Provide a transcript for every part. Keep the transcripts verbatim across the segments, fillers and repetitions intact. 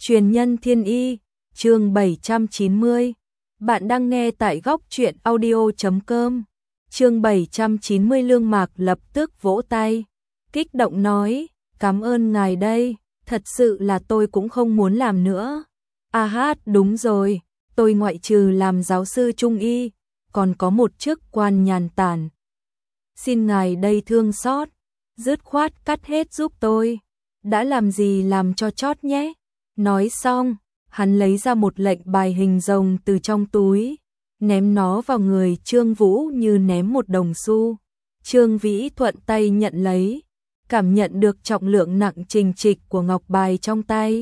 Truyền nhân thiên y, chương bảy trăm chín mươi. Bạn đang nghe tại góc truyện audio chấm com. Chương bảy trăm chín mươi. Lương Mạc lập tức vỗ tay, kích động nói, cảm ơn ngài đây, thật sự là tôi cũng không muốn làm nữa. À hát, đúng rồi, tôi ngoại trừ làm giáo sư trung y, còn có một chức quan nhàn tản. Xin ngài đây thương xót, dứt khoát cắt hết giúp tôi, đã làm gì làm cho chót nhé. Nói xong, hắn lấy ra một lệnh bài hình rồng từ trong túi, ném nó vào người Trương Vũ như ném một đồng xu. Trương Vĩ thuận tay nhận lấy, cảm nhận được trọng lượng nặng trình trịch của ngọc bài trong tay.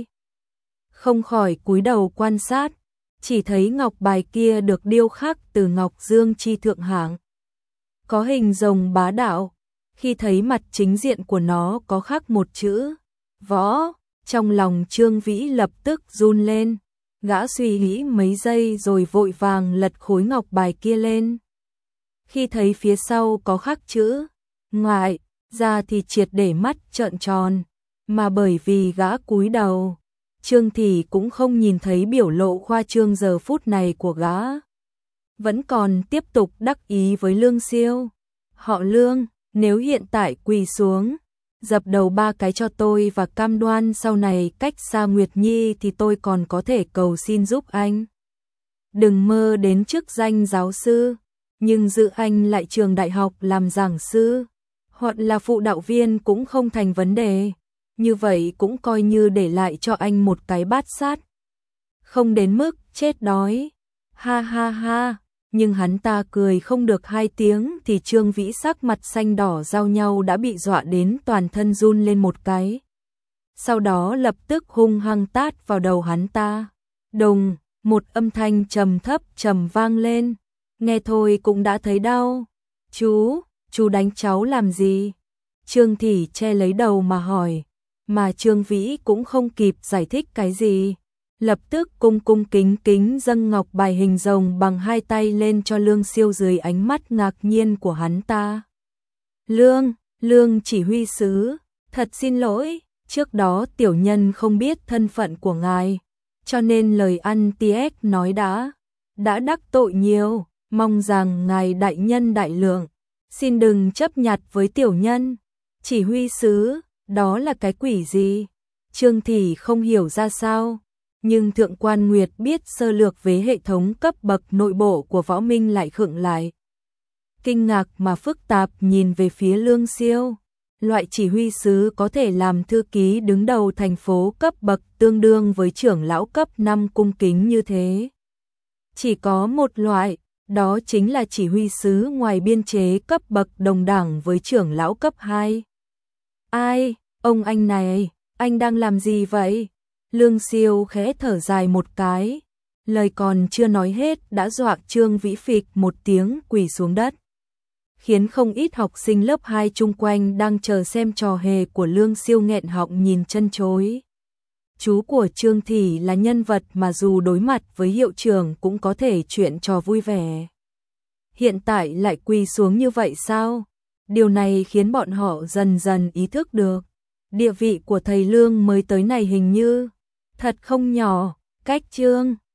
Không khỏi cúi đầu quan sát, chỉ thấy ngọc bài kia được điêu khắc từ ngọc dương chi thượng hạng. Có hình rồng bá đạo, khi thấy mặt chính diện của nó có khắc một chữ võ. Trong lòng Trương Vĩ lập tức run lên, gã suy nghĩ mấy giây rồi vội vàng lật khối ngọc bài kia lên. Khi thấy phía sau có khắc chữ ngoại ra thì triệt để mắt trợn tròn, mà bởi vì gã cúi đầu, Trương Thị cũng không nhìn thấy biểu lộ khoa trương giờ phút này của gã. Vẫn còn tiếp tục đắc ý với Lương Siêu. Họ Lương, nếu hiện tại quỳ xuống, dập đầu ba cái cho tôi và cam đoan sau này cách xa Nguyệt Nhi thì tôi còn có thể cầu xin giúp anh. Đừng mơ đến chức danh giáo sư, nhưng giữ anh lại trường đại học làm giảng sư, hoặc là phụ đạo viên cũng không thành vấn đề. Như vậy cũng coi như để lại cho anh một cái bát sát. Không đến mức chết đói. Ha ha ha. Nhưng hắn ta cười không được hai tiếng thì Trương Vĩ sắc mặt xanh đỏ giao nhau đã bị dọa đến toàn thân run lên một cái. Sau đó lập tức hung hăng tát vào đầu hắn ta. Đùng, một âm thanh trầm thấp trầm vang lên. Nghe thôi cũng đã thấy đau. Chú, chú đánh cháu làm gì? Trương Thị che lấy đầu mà hỏi. Mà Trương Vĩ cũng không kịp giải thích cái gì. Lập tức cung cung kính kính dâng ngọc bài hình rồng bằng hai tay lên cho Lương Siêu dưới ánh mắt ngạc nhiên của hắn ta. Lương, Lương chỉ huy sứ, thật xin lỗi, trước đó tiểu nhân không biết thân phận của ngài, cho nên lời ăn tiếc nói đã, đã đắc tội nhiều, mong rằng ngài đại nhân đại lượng, xin đừng chấp nhặt với tiểu nhân. Chỉ huy sứ, đó là cái quỷ gì? Trương Thị không hiểu ra sao. Nhưng Thượng quan Nguyệt biết sơ lược về hệ thống cấp bậc nội bộ của Võ Minh lại khựng lại. Kinh ngạc mà phức tạp nhìn về phía Lương Siêu. Loại chỉ huy sứ có thể làm thư ký đứng đầu thành phố cấp bậc tương đương với trưởng lão cấp năm cung kính như thế. Chỉ có một loại, đó chính là chỉ huy sứ ngoài biên chế cấp bậc đồng đẳng với trưởng lão cấp hai. Ai, ông anh này, anh đang làm gì vậy? Lương Siêu khẽ thở dài một cái, lời còn chưa nói hết đã dọa Trương Vĩ phịch một tiếng quỳ xuống đất, khiến không ít học sinh lớp hai chung quanh đang chờ xem trò hề của Lương Siêu nghẹn họng nhìn chân chối. Chú của Trương Thị là nhân vật mà dù đối mặt với hiệu trưởng cũng có thể chuyện trò vui vẻ. Hiện tại lại quỳ xuống như vậy sao? Điều này khiến bọn họ dần dần ý thức được, địa vị của thầy Lương mới tới này hình như thật không nhỏ. Cách Trương